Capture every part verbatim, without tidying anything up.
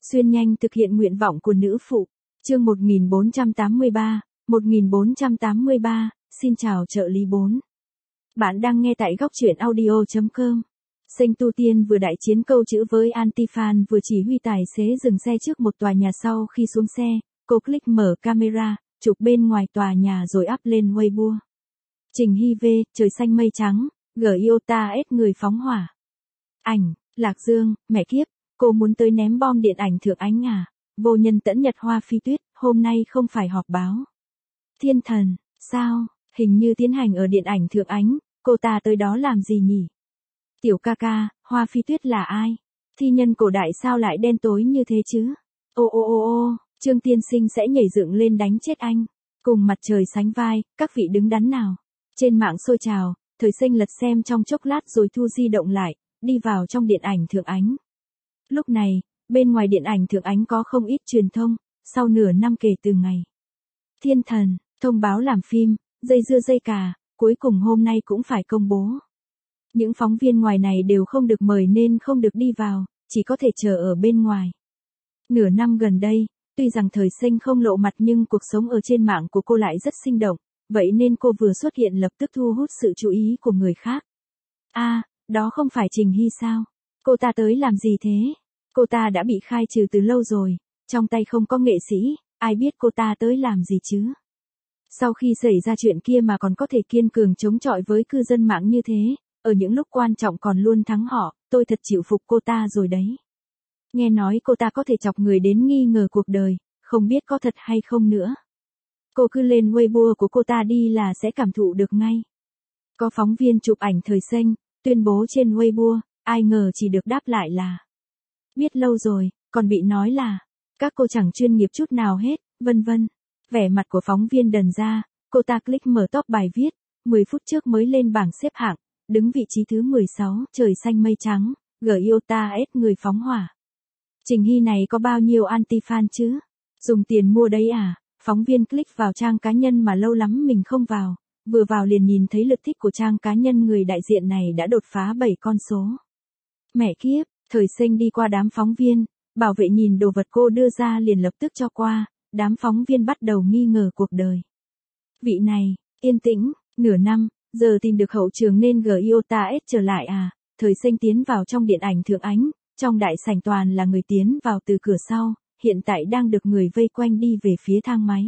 Xuyên nhanh thực hiện nguyện vọng của nữ phụ. Chương một nghìn bốn trăm tám mươi ba, một nghìn bốn trăm tám mươi ba, xin chào trợ lý bốn. Bạn đang nghe tại góc truyện audio chấm com. Sinh tu tiên vừa đại chiến câu chữ với Antifan vừa chỉ huy tài xế dừng xe trước một tòa nhà. Sau khi xuống xe, cô click mở camera, chụp bên ngoài tòa nhà rồi up lên Weibo. Trình Hy V, trời xanh mây trắng, gờ Iota S người phóng hỏa. Ảnh, Lạc Dương, mẹ kiếp, cô muốn tới ném bom điện ảnh Thượng Ánh à? Vô nhân tẫn nhật Hoa Phi Tuyết, hôm nay không phải họp báo. Thiên thần, sao, hình như tiến hành ở điện ảnh Thượng Ánh, cô ta tới đó làm gì nhỉ? Tiểu ca ca, Hoa Phi Tuyết là ai? Thi nhân cổ đại sao lại đen tối như thế chứ? Ô ô ô ô, Trương Tiên Sinh sẽ nhảy dựng lên đánh chết anh. Cùng mặt trời sánh vai, các vị đứng đắn nào. Trên mạng sôi trào, Thời Sinh lật xem trong chốc lát rồi thu di động lại, đi vào trong điện ảnh Thượng Ánh. Lúc này, bên ngoài điện ảnh Thượng Ánh có không ít truyền thông, sau nửa năm kể từ ngày Thiên thần, thông báo làm phim, dây dưa dây cà, cuối cùng hôm nay cũng phải công bố. Những phóng viên ngoài này đều không được mời nên không được đi vào, chỉ có thể chờ ở bên ngoài. Nửa năm gần đây, tuy rằng Thời Sinh không lộ mặt nhưng cuộc sống ở trên mạng của cô lại rất sinh động, vậy nên cô vừa xuất hiện lập tức thu hút sự chú ý của người khác. A, à, đó không phải Trình Hy sao? Cô ta tới làm gì thế? Cô ta đã bị khai trừ từ lâu rồi, trong tay không có nghệ sĩ, ai biết cô ta tới làm gì chứ? Sau khi xảy ra chuyện kia mà còn có thể kiên cường chống chọi với cư dân mạng như thế, ở những lúc quan trọng còn luôn thắng họ, tôi thật chịu phục cô ta rồi đấy. Nghe nói cô ta có thể chọc người đến nghi ngờ cuộc đời, không biết có thật hay không nữa. Cô cứ lên Weibo của cô ta đi là sẽ cảm thụ được ngay. Có phóng viên chụp ảnh Thời Sinh, tuyên bố trên Weibo, ai ngờ chỉ được đáp lại là biết lâu rồi, còn bị nói là các cô chẳng chuyên nghiệp chút nào hết, vân vân. Vẻ mặt của phóng viên đần ra, cô ta click mở top bài viết, mười phút trước mới lên bảng xếp hạng, đứng vị trí thứ mười sáu, trời xanh mây trắng, gờ Iota S người phóng hỏa. Trình Hy này có bao nhiêu anti-fan chứ? Dùng tiền mua đấy à? Phóng viên click vào trang cá nhân mà lâu lắm mình không vào, vừa vào liền nhìn thấy lượt thích của trang cá nhân người đại diện này đã đột phá bảy con số. Mẹ kiếp, Thời Sinh đi qua đám phóng viên, bảo vệ nhìn đồ vật cô đưa ra liền lập tức cho qua, đám phóng viên bắt đầu nghi ngờ cuộc đời. Vị này, yên tĩnh, nửa năm, giờ tìm được hậu trường nên gờ Iota S trở lại à? Thời Sinh tiến vào trong điện ảnh Thượng Ánh, trong đại sảnh toàn là người tiến vào từ cửa sau, hiện tại đang được người vây quanh đi về phía thang máy.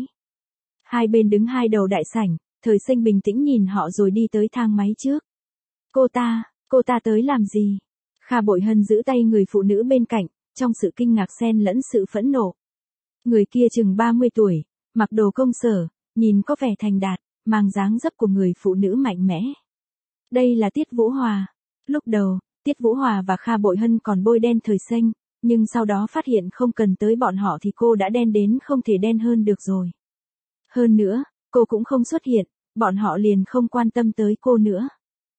Hai bên đứng hai đầu đại sảnh, Thời Sinh bình tĩnh nhìn họ rồi đi tới thang máy trước. Cô ta, cô ta tới làm gì? Kha Bội Hân giữ tay người phụ nữ bên cạnh, trong sự kinh ngạc xen lẫn sự phẫn nộ. Người kia chừng ba mươi tuổi, mặc đồ công sở, nhìn có vẻ thành đạt, mang dáng dấp của người phụ nữ mạnh mẽ. Đây là Tiết Vũ Hòa. Lúc đầu, Tiết Vũ Hòa và Kha Bội Hân còn bôi đen Thời Sinh, nhưng sau đó phát hiện không cần tới bọn họ thì cô đã đen đến không thể đen hơn được rồi. Hơn nữa, cô cũng không xuất hiện, bọn họ liền không quan tâm tới cô nữa.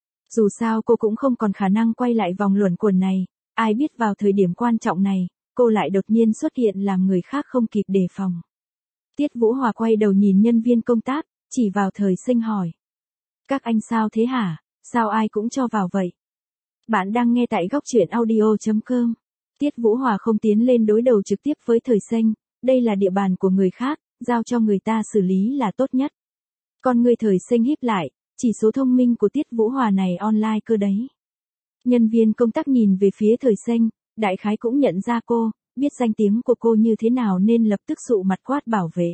Dù sao cô cũng không còn khả năng quay lại vòng luẩn quẩn này, ai biết vào thời điểm quan trọng này, cô lại đột nhiên xuất hiện làm người khác không kịp đề phòng. Tiết Vũ Hòa quay đầu nhìn nhân viên công tác, chỉ vào Thời Sinh hỏi. Các anh sao thế hả, sao ai cũng cho vào vậy? Bạn đang nghe tại góc truyện audio chấm com. Tiết Vũ Hòa không tiến lên đối đầu trực tiếp với Thời Sinh, đây là địa bàn của người khác, giao cho người ta xử lý là tốt nhất. Con người Thời Sinh híp lại, chỉ số thông minh của Tiết Vũ Hòa này online cơ đấy. Nhân viên công tác nhìn về phía Thời Sinh, đại khái cũng nhận ra cô, biết danh tiếng của cô như thế nào nên lập tức sụ mặt quát bảo vệ.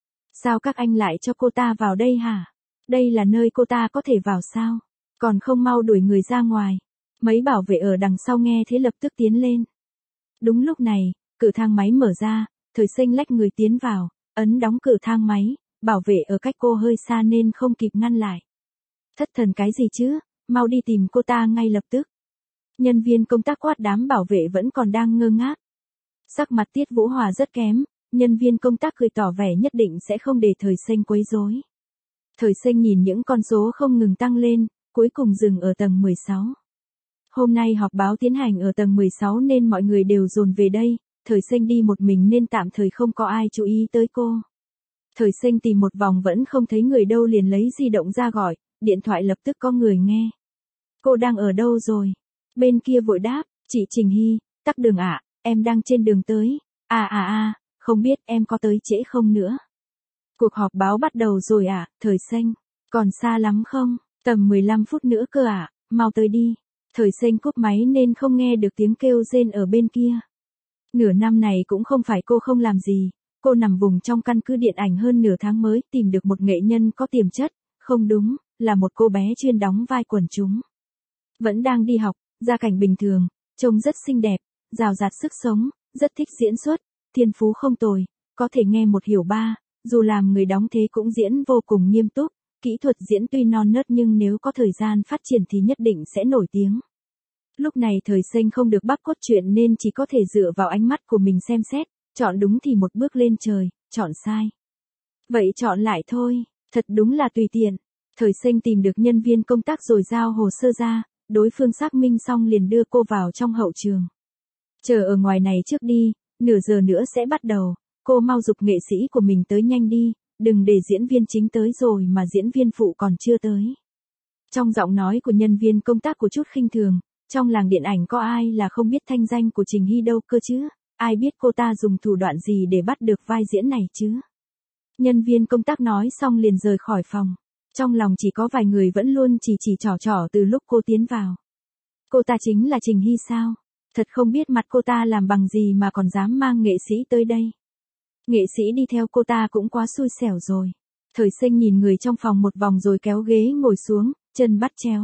Sao các anh lại cho cô ta vào đây hả? Đây là nơi cô ta có thể vào sao? Còn không mau đuổi người ra ngoài. Mấy bảo vệ ở đằng sau nghe thế lập tức tiến lên. Đúng lúc này, cửa thang máy mở ra, Thời Sinh lách người tiến vào, ấn đóng cửa thang máy, bảo vệ ở cách cô hơi xa nên không kịp ngăn lại. Thất thần cái gì chứ, mau đi tìm cô ta ngay lập tức. Nhân viên công tác quát đám bảo vệ vẫn còn đang ngơ ngác. Sắc mặt Tiết Vũ Hòa rất kém, nhân viên công tác cười tỏ vẻ nhất định sẽ không để Thời Sinh quấy rối. Thời Sinh nhìn những con số không ngừng tăng lên, cuối cùng dừng ở tầng mười sáu. Hôm nay họp báo tiến hành ở tầng mười sáu nên mọi người đều dồn về đây, Thời Sinh đi một mình nên tạm thời không có ai chú ý tới cô. Thời Sinh tìm một vòng vẫn không thấy người đâu liền lấy di động ra gọi, điện thoại lập tức có người nghe. Cô đang ở đâu rồi? Bên kia vội đáp, chị Trình Hy, tắc đường ạ, em đang trên đường tới, À à à, không biết em có tới trễ không nữa? Cuộc họp báo bắt đầu rồi ạ, à, Thời Xanh. Còn xa lắm không? Tầm mười lăm phút nữa cơ ạ, à, mau tới đi. Thời Xanh cúp máy nên không nghe được tiếng kêu rên ở bên kia. Nửa năm này cũng không phải cô không làm gì. Cô nằm vùng trong căn cứ điện ảnh hơn nửa tháng mới tìm được một nghệ nhân có tiềm chất, không đúng, là một cô bé chuyên đóng vai quần chúng. Vẫn đang đi học, gia cảnh bình thường, trông rất xinh đẹp, rào rạt sức sống, rất thích diễn xuất, thiên phú không tồi, có thể nghe một hiểu ba, dù làm người đóng thế cũng diễn vô cùng nghiêm túc, kỹ thuật diễn tuy non nớt nhưng nếu có thời gian phát triển thì nhất định sẽ nổi tiếng. Lúc này Thời Xanh không được bắt cốt truyện nên chỉ có thể dựa vào ánh mắt của mình xem xét, chọn đúng thì một bước lên trời, chọn sai. Vậy chọn lại thôi, thật đúng là tùy tiện. Thời Xanh tìm được nhân viên công tác rồi giao hồ sơ ra, đối phương xác minh xong liền đưa cô vào trong hậu trường. Chờ ở ngoài này trước đi, nửa giờ nữa sẽ bắt đầu, cô mau giục nghệ sĩ của mình tới nhanh đi, đừng để diễn viên chính tới rồi mà diễn viên phụ còn chưa tới. Trong giọng nói của nhân viên công tác của chút khinh thường, trong làng điện ảnh có ai là không biết thanh danh của Trình Hy đâu cơ chứ, ai biết cô ta dùng thủ đoạn gì để bắt được vai diễn này chứ. Nhân viên công tác nói xong liền rời khỏi phòng. Trong lòng chỉ có vài người vẫn luôn chỉ chỉ trỏ trỏ từ lúc cô tiến vào. Cô ta chính là Trình Hy sao? Thật không biết mặt cô ta làm bằng gì mà còn dám mang nghệ sĩ tới đây. Nghệ sĩ đi theo cô ta cũng quá xui xẻo rồi. Thời Xanh nhìn người trong phòng một vòng rồi kéo ghế ngồi xuống, chân bắt chéo.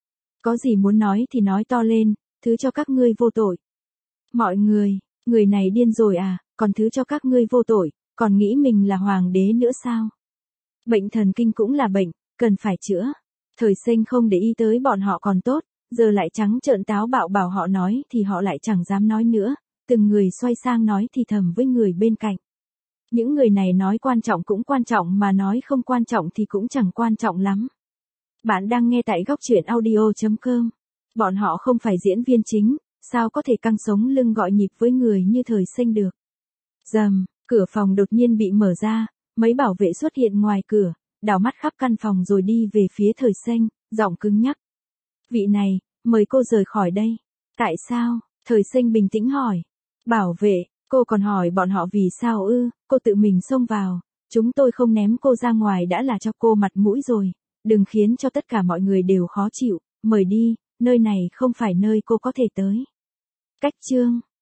Có gì muốn nói thì nói to lên, thứ cho các ngươi vô tội. Mọi người, người này điên rồi à, còn thứ cho các ngươi vô tội, còn nghĩ mình là hoàng đế nữa sao? Bệnh thần kinh cũng là bệnh, cần phải chữa. Thời Xanh không để ý tới bọn họ còn tốt, giờ lại trắng trợn táo bạo bảo họ nói thì họ lại chẳng dám nói nữa, từng người xoay sang nói thì thầm với người bên cạnh. Những người này nói quan trọng cũng quan trọng mà nói không quan trọng thì cũng chẳng quan trọng lắm. Bạn đang nghe tại góc truyện audio chấm com. Bọn họ không phải diễn viên chính, sao có thể căng sống lưng gọi nhịp với người như Thời Xanh được. Rầm, cửa phòng đột nhiên bị mở ra, mấy bảo vệ xuất hiện ngoài cửa, đảo mắt khắp căn phòng rồi đi về phía Thời Xanh, giọng cứng nhắc. Vị này, mời cô rời khỏi đây. Tại sao? Thời Xanh bình tĩnh hỏi. Bảo vệ, cô còn hỏi bọn họ vì sao ư, cô tự mình xông vào, chúng tôi không ném cô ra ngoài đã là cho cô mặt mũi rồi, đừng khiến cho tất cả mọi người đều khó chịu, mời đi, nơi này không phải nơi cô có thể tới. Cách chương